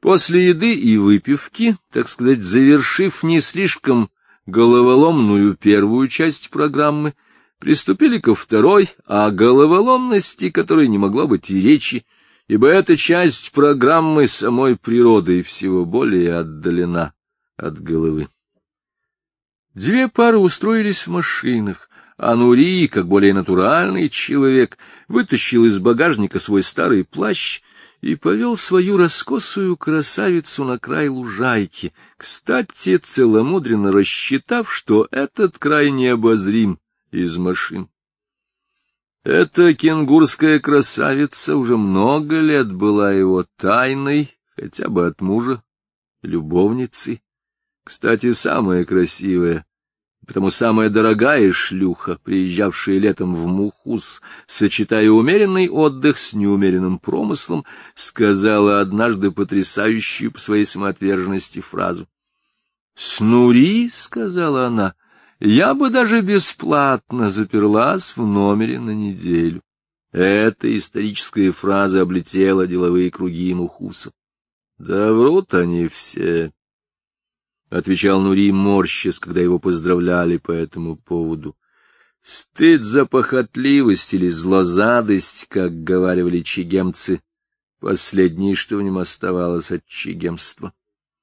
После еды и выпивки, так сказать, завершив не слишком головоломную первую часть программы, приступили ко второй, о головоломности которой не могло быть и речи, ибо эта часть программы самой природой всего более отдалена от головы. Две пары устроились в машинах, а Нури, как более натуральный человек, вытащил из багажника свой старый плащ и повел свою раскосую красавицу на край лужайки, кстати, целомудренно рассчитав, что этот край необозрим из машин. Эта кенгурская красавица уже много лет была его тайной, хотя бы от мужа, любовницей. Кстати, самая красивая, потому самая дорогая шлюха, приезжавшая летом в Мухус, сочетая умеренный отдых с неумеренным промыслом, сказала однажды потрясающую по своей самоотверженности фразу. «Снури, — сказала она, — я бы даже бесплатно заперлась в номере на неделю». Эта историческая фраза облетела деловые круги Мухуса. «Да врут они все», — отвечал Нури, морщась, когда его поздравляли по этому поводу. Стыд за похотливость или злозадость, как говаривали чегемцы, последнее, что в нем оставалось от чегемства.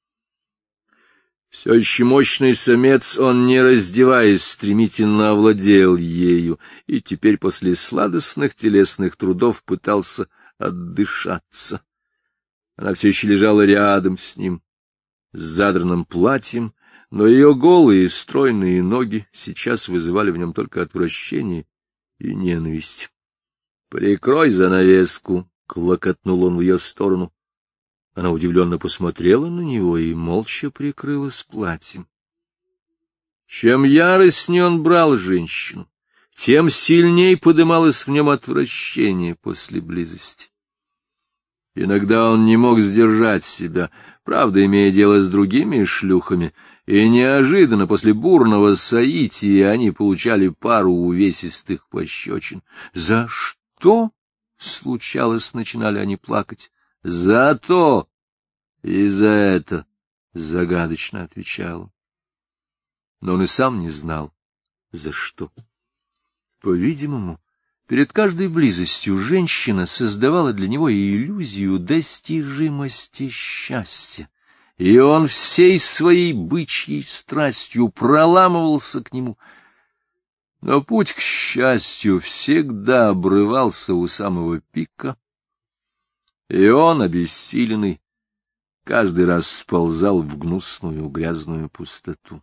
Все еще мощный самец, он, не раздеваясь, стремительно овладел ею, и теперь после сладостных телесных трудов пытался отдышаться. Она все еще лежала рядом с ним, с задранным платьем, но ее голые стройные ноги сейчас вызывали в нем только отвращение и ненависть. — Прикрой занавеску, — клокотнул он в ее сторону. Она удивленно посмотрела на него и молча прикрылась платьем. Чем яростнее он брал женщину, тем сильнее подымалось в нем отвращение после близости. Иногда он не мог сдержать себя, правда, имея дело с другими шлюхами, и неожиданно после бурного соития они получали пару увесистых пощечин. «За что?» — случалось, начинали они плакать. «За то и за это», — загадочно отвечал он. Но он и сам не знал, за что. По-видимому, перед каждой близостью женщина создавала для него иллюзию достижимости счастья, и он всей своей бычьей страстью проламывался к нему. Но путь к счастью всегда обрывался у самого пика, и он, обессиленный, каждый раз сползал в гнусную грязную пустоту.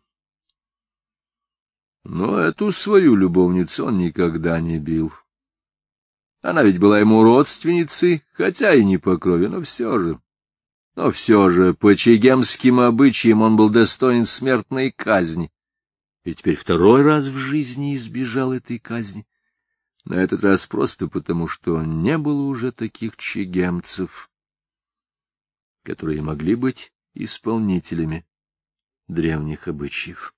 Но эту свою любовницу он никогда не бил. Она ведь была ему родственницей, хотя и не по крови, но все же, по чегемским обычаям он был достоин смертной казни. И теперь второй раз в жизни избежал этой казни. На этот раз просто потому, что не было уже таких чегемцев, которые могли быть исполнителями древних обычаев.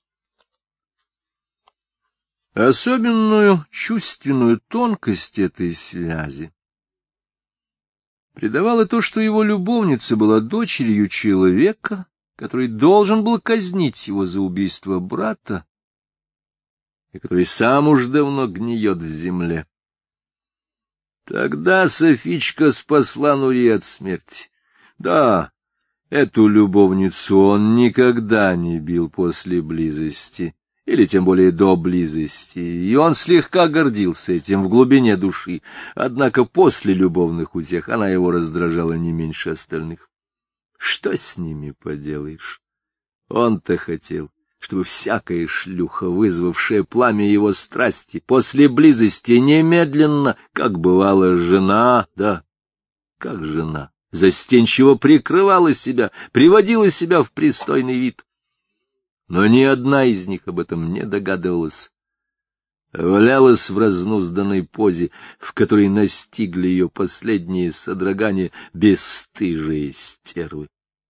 Особенную чувственную тонкость этой связи придавало то, что его любовница была дочерью человека, который должен был казнить его за убийство брата, и который сам уж давно гниет в земле. Тогда Софичка спасла Нури от смерти. Да, эту любовницу он никогда не бил после близости, или тем более до близости, и он слегка гордился этим в глубине души, однако после любовных утех она его раздражала не меньше остальных. Что с ними поделаешь? Он-то хотел, чтобы всякая шлюха, вызвавшая пламя его страсти, после близости немедленно, как бывала жена, да, как жена, застенчиво прикрывала себя, приводила себя в пристойный вид. Но ни одна из них об этом не догадывалась. Валялась в разнузданной позе, в которой настигли ее последние содрогания бесстыжие стервы.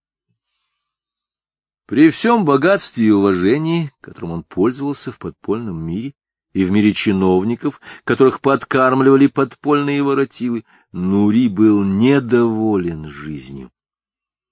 При всем богатстве и уважении, которым он пользовался в подпольном мире, и в мире чиновников, которых подкармливали подпольные воротилы, Нури был недоволен жизнью.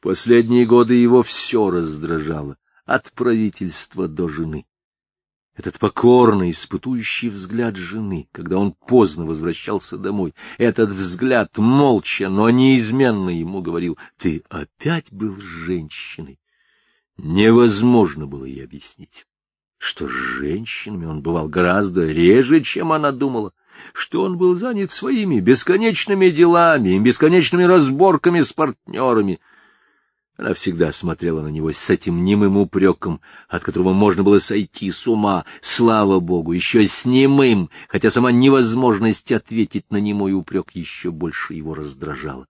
последние годы его все раздражало, от правительства до жены. Этот покорный, испытующий взгляд жены, когда он поздно возвращался домой, этот взгляд молча, но неизменно ему говорил: «Ты опять был с женщиной». Невозможно было ей объяснить, что с женщинами он бывал гораздо реже, чем она думала, что он был занят своими бесконечными делами, бесконечными разборками с партнерами. Она всегда смотрела на него с этим немым упреком, от которого можно было сойти с ума, слава богу, еще с немым, хотя сама невозможность ответить на немой упрек еще больше его раздражала.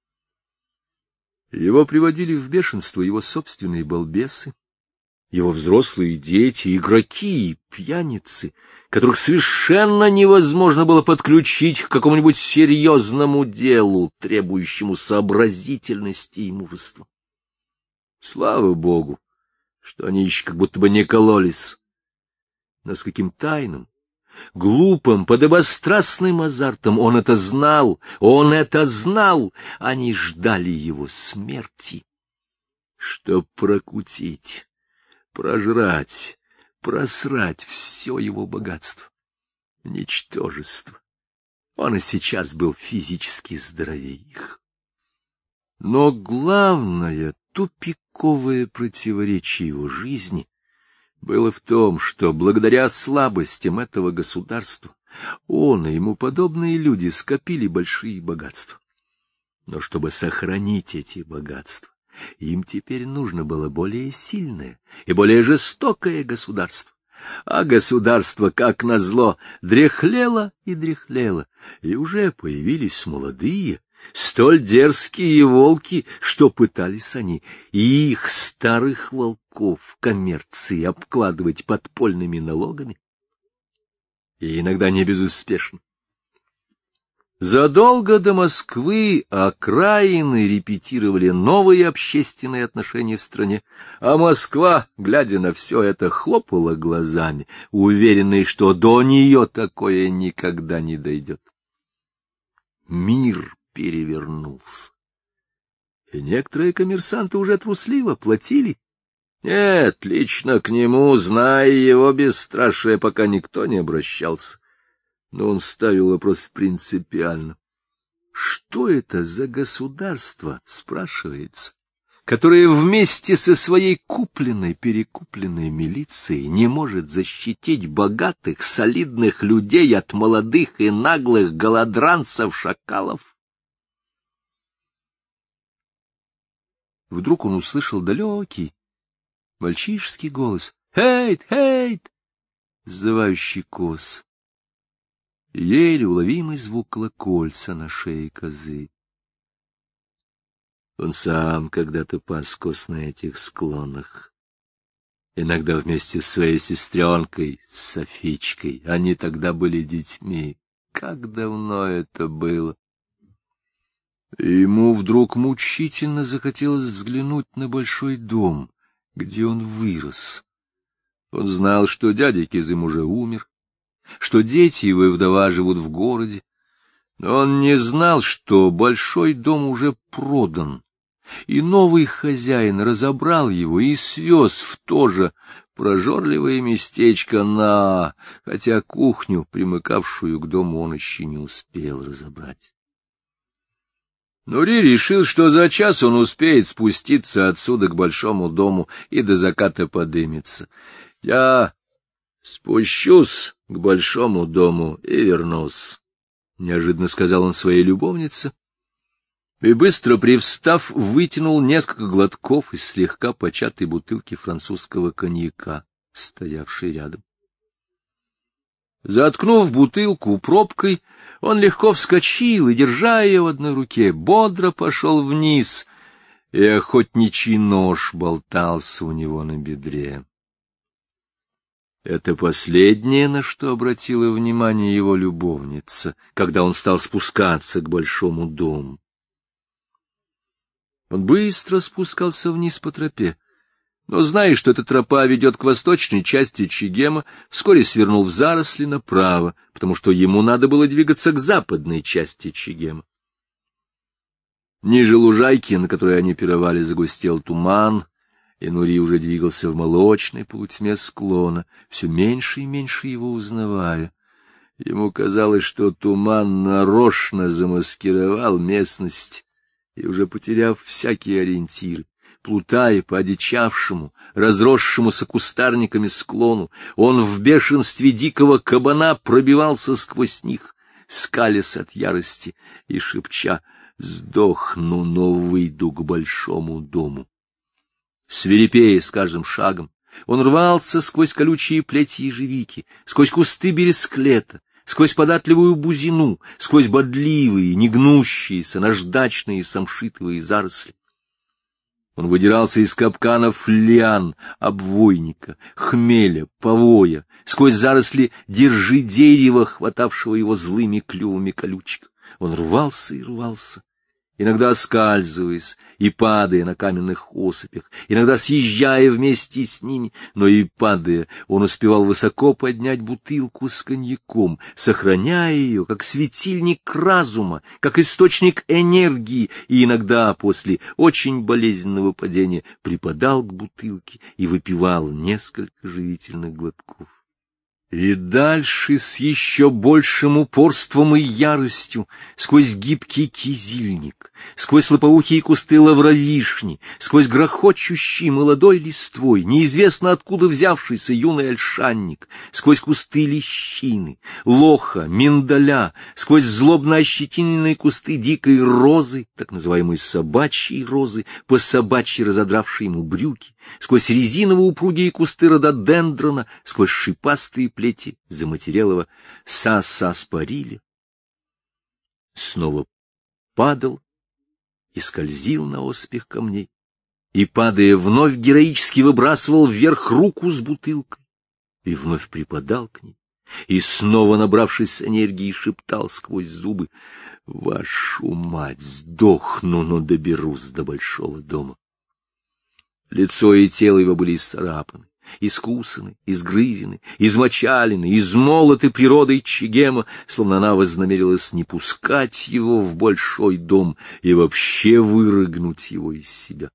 Его приводили в бешенство его собственные балбесы, его взрослые дети, игроки и пьяницы, которых совершенно невозможно было подключить к какому-нибудь серьезному делу, требующему сообразительности и мужества. Слава богу, что они еще как будто бы не кололись, но с каким тайным, глупым, подобострастным азартом он это знал, они ждали его смерти, чтоб прокутить, прожрать, просрать все его богатство. Ничтожество. Он и сейчас был физически здоровее их. Но главное, тупиковое противоречие его жизни было в том, что благодаря слабостям этого государства он и ему подобные люди скопили большие богатства. Но чтобы сохранить эти богатства, им теперь нужно было более сильное и более жестокое государство. А государство, как назло, дряхлело и дряхлело, и уже появились молодые, столь дерзкие волки, что пытались они и их старых волков коммерции обкладывать подпольными налогами. И иногда не безуспешно. Задолго до Москвы окраины репетировали новые общественные отношения в стране, а Москва, глядя на все это, хлопала глазами, уверенная, что до нее такое никогда не дойдет. Мир перевернулся, и некоторые коммерсанты уже трусливо платили. Нет, лично к нему, зная его бесстрашие, пока никто не обращался. Но он ставил вопрос принципиально. Что это за государство, спрашивается, которое вместе со своей купленной-перекупленной милицией не может защитить богатых, солидных людей от молодых и наглых голодранцев-шакалов? Вдруг он услышал далекий мальчишеский голос: «Хейт! Хейт!» сзывающий коз. Еле уловимый звук колокольца на шее козы. Он сам когда-то пас коз на этих склонах. Иногда вместе с своей сестренкой, с Софичкой. Они тогда были детьми. Как давно это было! И ему вдруг мучительно захотелось взглянуть на большой дом, где он вырос. Он знал, что дядя Кизым уже умер, что дети его и вдова живут в городе, но он не знал, что большой дом уже продан, и новый хозяин разобрал его и свез в то же прожорливое местечко хотя кухню, примыкавшую к дому, он еще не успел разобрать. Нури решил, что за час он успеет спуститься отсюда к большому дому и до заката подымется. «Я спущусь к большому дому и вернусь», — неожиданно сказал он своей любовнице, и, быстро привстав, вытянул несколько глотков из слегка початой бутылки французского коньяка, стоявшей рядом. Заткнув бутылку пробкой, он легко вскочил и, держа ее в одной руке, бодро пошел вниз, и охотничий нож болтался у него на бедре. Это последнее, на что обратила внимание его любовница, когда он стал спускаться к большому дому. Он быстро спускался вниз по тропе, но, зная, что эта тропа ведет к восточной части Чегема, вскоре свернул в заросли направо, потому что ему надо было двигаться к западной части Чегема. Ниже лужайки, на которой они пировали, загустел туман, и Нури уже двигался в молочной полутьме склона, все меньше и меньше его узнавая. Ему казалось, что туман нарочно замаскировал местность, и уже потеряв всякие ориентиры, плутая по одичавшему, разросшемуся кустарниками склону, он в бешенстве дикого кабана пробивался сквозь них, скалясь от ярости и шепча: «Сдохну, но выйду к большому дому». Свирепея с каждым шагом, он рвался сквозь колючие плети ежевики, сквозь кусты бересклета, сквозь податливую бузину, сквозь бодливые, негнущиеся, наждачные самшитовые заросли. Он выдирался из капканов лиан, обвойника, хмеля, повоя, сквозь заросли держи дерева, хватавшего его злыми клювами колючек. Он рвался и рвался, иногда оскальзываясь и падая на каменных осыпях, иногда съезжая вместе с ними, но и падая, он успевал высоко поднять бутылку с коньяком, сохраняя ее как светильник разума, как источник энергии, и иногда после очень болезненного падения припадал к бутылке и выпивал несколько живительных глотков. И дальше с еще большим упорством и яростью, сквозь гибкий кизильник, сквозь лопоухие кусты лавровишни, сквозь грохочущий молодой листвой, неизвестно откуда взявшийся юный ольшанник, сквозь кусты лещины, лоха, миндаля, сквозь злобно ощетиненные кусты дикой розы, так называемой собачьей розы, по собачьи разодравшие ему брюки, сквозь резиново-упругие кусты рододендрона, сквозь шипастые плети заматерелого сасаспарили, снова падал и скользил на оспех камней, и, падая, вновь героически выбрасывал вверх руку с бутылкой, и вновь припадал к ней, и снова, набравшись энергии, шептал сквозь зубы: «Вашу мать, сдохну, но доберусь до большого дома». Лицо и тело его были исцарапаны, искусаны, изгрызены, измочалены, измолоты природой Чегема, словно она вознамерилась не пускать его в большой дом и вообще вырыгнуть его из себя.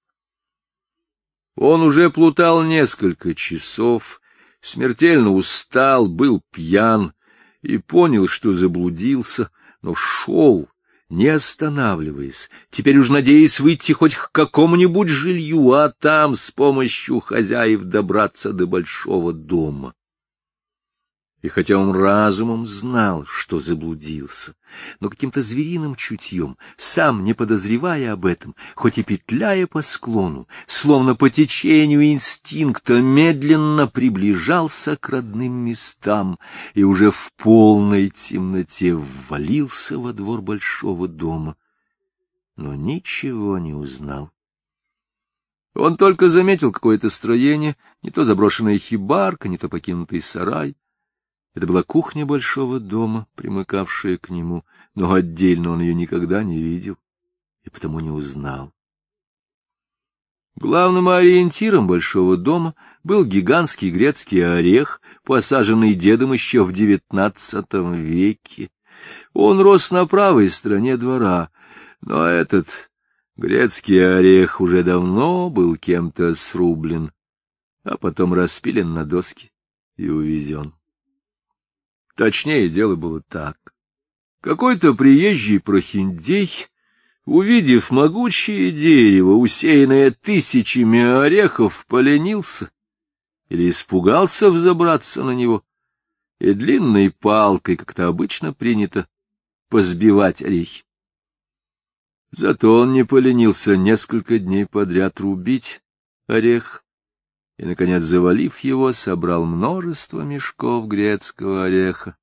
Он уже плутал несколько часов, смертельно устал, был пьян и понял, что заблудился, но шел, не останавливаясь, теперь уж надеясь выйти хоть к какому-нибудь жилью, а там с помощью хозяев добраться до большого дома. И хотя он разумом знал, что заблудился, но каким-то звериным чутьем, сам не подозревая об этом, хоть и петляя по склону, словно по течению инстинкта, медленно приближался к родным местам и уже в полной темноте ввалился во двор большого дома, но ничего не узнал. Он только заметил какое-то строение, не то заброшенная хибарка, не то покинутый сарай. Это была кухня большого дома, примыкавшая к нему, но отдельно он ее никогда не видел и потому не узнал. Главным ориентиром большого дома был гигантский грецкий орех, посаженный дедом еще в XIX веке. Он рос на правой стороне двора, но этот грецкий орех уже давно был кем-то срублен, а потом распилен на доски и увезен. Точнее, дело было так. Какой-то приезжий прохиндей, увидев могучее дерево, усеянное тысячами орехов, поленился или испугался взобраться на него, и длинной палкой, как это обычно принято, позбивать орехи. Зато он не поленился несколько дней подряд рубить орех, и, наконец, завалив его, собрал множество мешков грецкого ореха.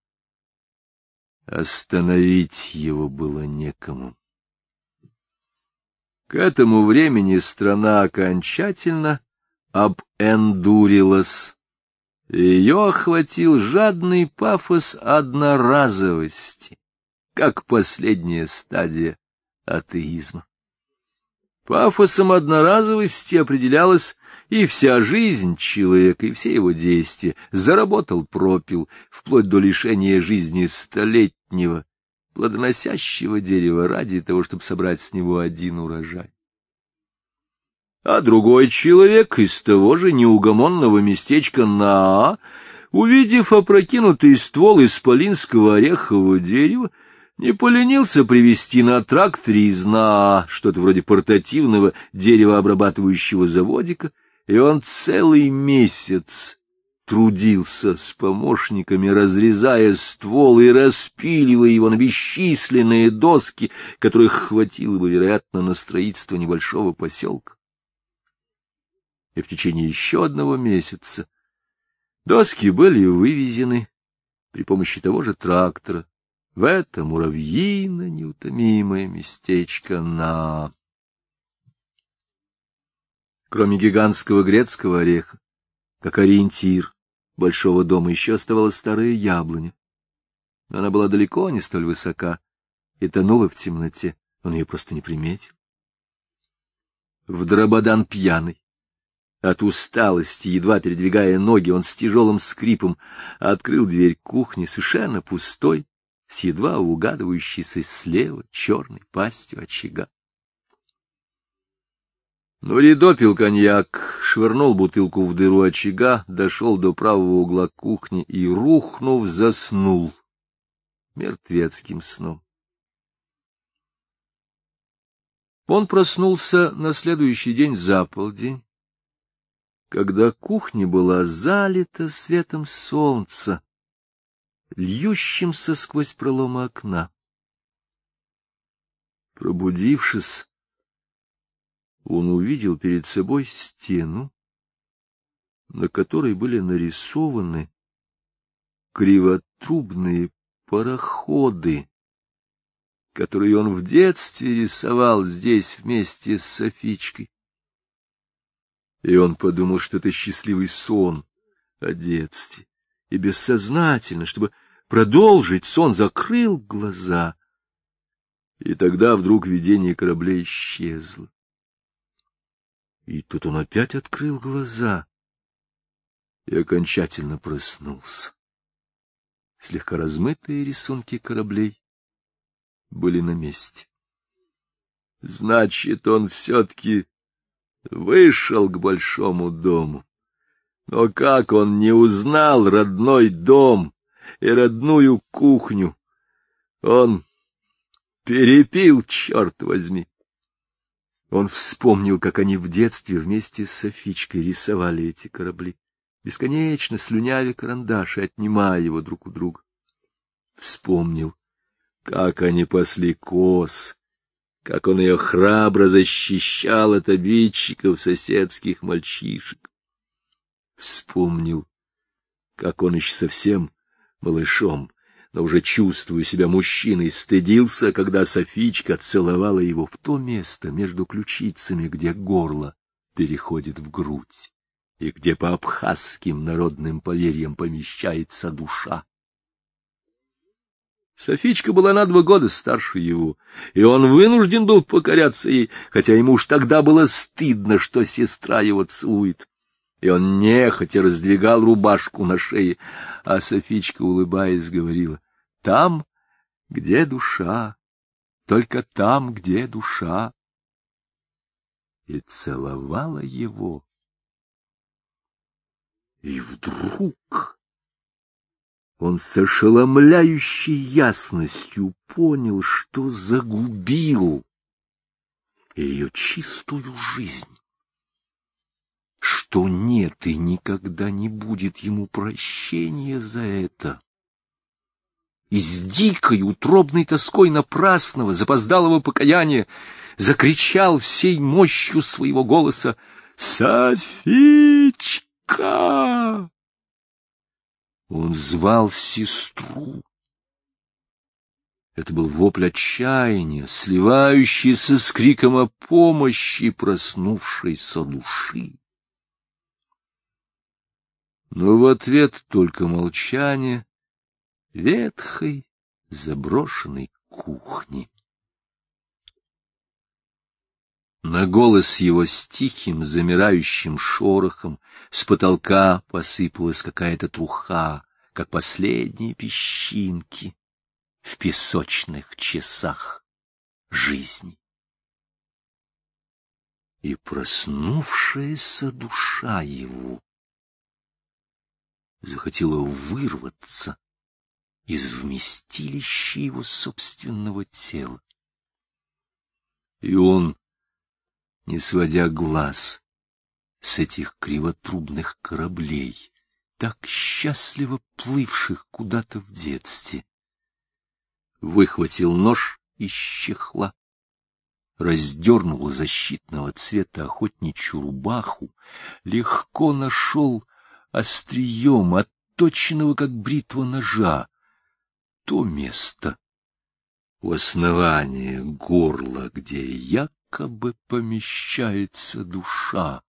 Остановить его было некому. К этому времени страна окончательно обэндурилась. Ее охватил жадный пафос одноразовости, как последняя стадия атеизма. Пафосом одноразовости определялась и вся жизнь человека, и все его действия. Заработал — пропил, вплоть до лишения жизни столетнего, плодоносящего дерева ради того, чтобы собрать с него один урожай. А другой человек из того же неугомонного местечка Наа, увидев опрокинутый ствол исполинского орехового дерева, не поленился привезти на тракторе из Наа что-то вроде портативного деревообрабатывающего заводика, и он целый месяц трудился с помощниками, разрезая ствол и распиливая его на бесчисленные доски, которых хватило бы, вероятно, на строительство небольшого поселка. И в течение еще одного месяца доски были вывезены при помощи того же трактора в это муравьино-неутомимое местечко Наа. Кроме гигантского грецкого ореха, как ориентир большого дома, еще оставалась старая яблоня. Но она была далеко не столь высока и тонула в темноте, он ее просто не приметил. В Драбадан пьяный, от усталости, едва передвигая ноги, он с тяжелым скрипом открыл дверь кухни, совершенно пустой, с едва угадывающейся слева черной пастью очага. Нури допил коньяк, швырнул бутылку в дыру очага, дошел до правого угла кухни и, рухнув, заснул мертвецким сном. Он проснулся на следующий день за полдень, когда кухня была залита светом солнца, льющимся сквозь проломы окна. Пробудившись, он увидел перед собой стену, на которой были нарисованы кривотрубные пароходы, которые он в детстве рисовал здесь вместе с Софичкой. И он подумал, что это счастливый сон о детстве, и бессознательно, чтобы продолжить сон, закрыл глаза, и тогда вдруг видение корабля исчезло. И тут он опять открыл глаза и окончательно проснулся. Слегка размытые рисунки кораблей были на месте. Значит, он все-таки вышел к большому дому. Но как он не узнал родной дом и родную кухню? Он перепил, черт возьми. Он вспомнил, как они в детстве вместе с Софичкой рисовали эти корабли, бесконечно слюнявя карандаш и отнимая его друг у друга. Вспомнил, как они пасли коз, как он ее храбро защищал от обидчиков соседских мальчишек. Вспомнил, как он еще совсем малышом, но уже чувствуя себя мужчиной, стыдился, когда Софичка целовала его в то место между ключицами, где горло переходит в грудь, и где по абхазским народным поверьям помещается душа. Софичка была на 2 года старше его, и он вынужден был покоряться ей, хотя ему уж тогда было стыдно, что сестра его целует. И он нехотя раздвигал рубашку на шее, а Софичка, улыбаясь, говорила: «Там, где душа, только там, где душа». И целовала его. И вдруг он с ошеломляющей ясностью понял, что загубил ее чистую жизнь, что нет и никогда не будет ему прощения за это. И с дикой утробной тоской напрасного, запоздалого покаяния закричал всей мощью своего голоса: «Софичка!» Он звал сестру. Это был вопль отчаяния, сливающийся с криком о помощи проснувшейся души. Но в ответ только молчание ветхой заброшенной кухни. На голос его с тихим замирающим шорохом с потолка посыпалась какая-то труха, как последние песчинки. в песочных часах жизни. И проснувшаяся душа его захотела вырваться из вместилища его собственного тела. И он, не сводя глаз с этих кривотрубных кораблей, так счастливо плывших куда-то в детстве, выхватил нож из чехла, раздернул защитного цвета охотничью рубаху, легко нашел острием, отточенного как бритва ножа, то место у основания горла, где якобы помещается душа,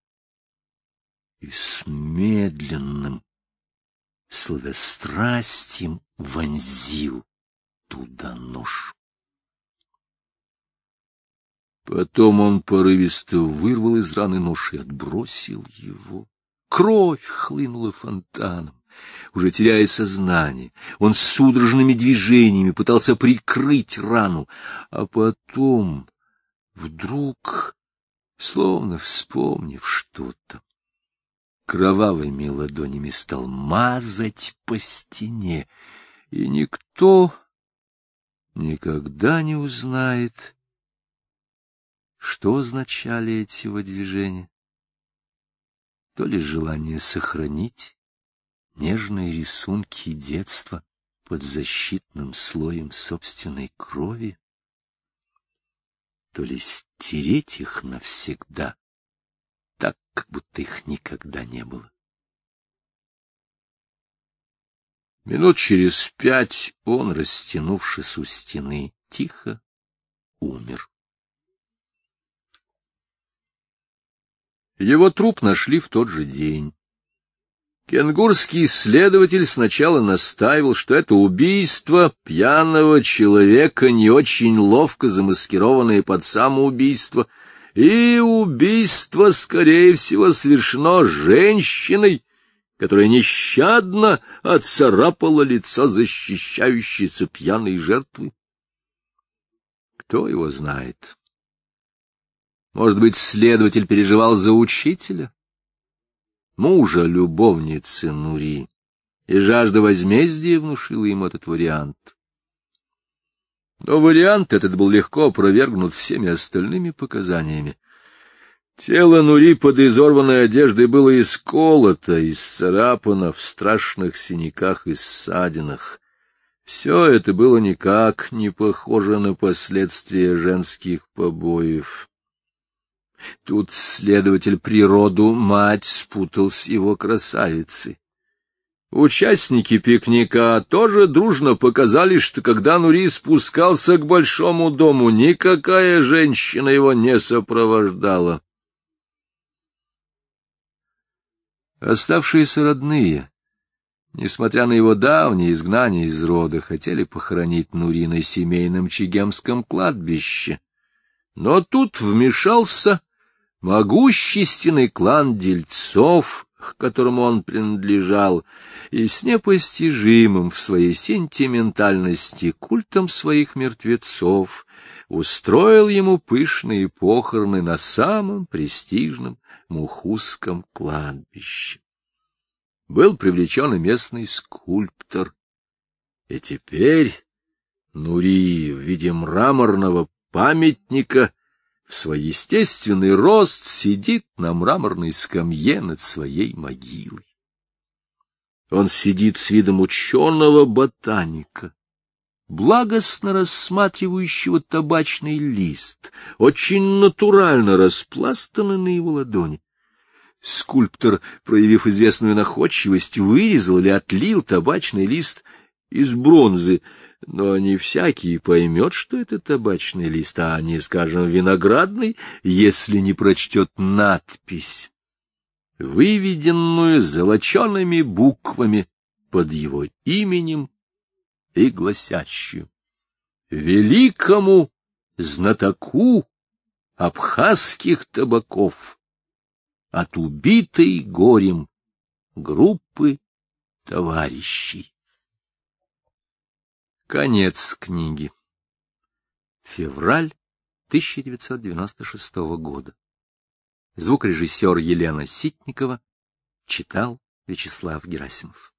и с медленным сладострастием вонзил туда нож. Потом он порывисто вырвал из раны нож и отбросил его. Кровь хлынула фонтаном. Уже теряя сознание, он с судорожными движениями пытался прикрыть рану, а потом, вдруг, словно вспомнив что-то, кровавыми ладонями стал мазать по стене, и никто никогда не узнает, что означали эти его движения. То ли желание сохранить нежные рисунки детства под защитным слоем собственной крови, то ли стереть их навсегда, так, как будто их никогда не было. Минут через 5 он, растянувшись у стены, тихо умер. Его труп нашли в тот же день. Кенгурский следователь сначала настаивал, что это убийство пьяного человека, не очень ловко замаскированное под самоубийство, и убийство, скорее всего, совершено женщиной, которая нещадно отцарапала лицо защищающейся пьяной жертвы. Кто его знает? Может быть, следователь переживал за учителя, мужа любовницы Нури, и жажда возмездия внушила ему этот вариант. Но вариант этот был легко опровергнут всеми остальными показаниями. Тело Нури под изорванной одеждой было исколото, исцарапано в страшных синяках и ссадинах. Все это было никак не похоже на последствия женских побоев. Тут следователь природу мать спутал с его красавицей. Участники пикника тоже дружно показали, что когда Нури спускался к большому дому, никакая женщина его не сопровождала. Оставшиеся родные, несмотря на его давнее изгнание из рода, хотели похоронить Нури на семейном чегемском кладбище. Но тут вмешался могущественный клан дельцов, к которому он принадлежал, и с непостижимым в своей сентиментальности культом своих мертвецов устроил ему пышные похороны на самом престижном мухузском кладбище. Был привлечен и местный скульптор, и теперь Нури в виде мраморного памятника в свой естественный рост сидит на мраморной скамье над своей могилой. Он сидит с видом ученого-ботаника, благостно рассматривающего табачный лист, очень натурально распластанный на его ладони. Скульптор, проявив известную находчивость, вырезал или отлил табачный лист из бронзы, но не всякий поймет, что это табачный лист, а не, скажем, виноградный, если не прочтет надпись, выведенную золочеными буквами под его именем и гласящую: «Великому знатоку абхазских табаков от убитой горем группы товарищей». Конец книги. Февраль 1996 года. Звукорежиссер Елена Ситникова читал Вячеслав Герасимов.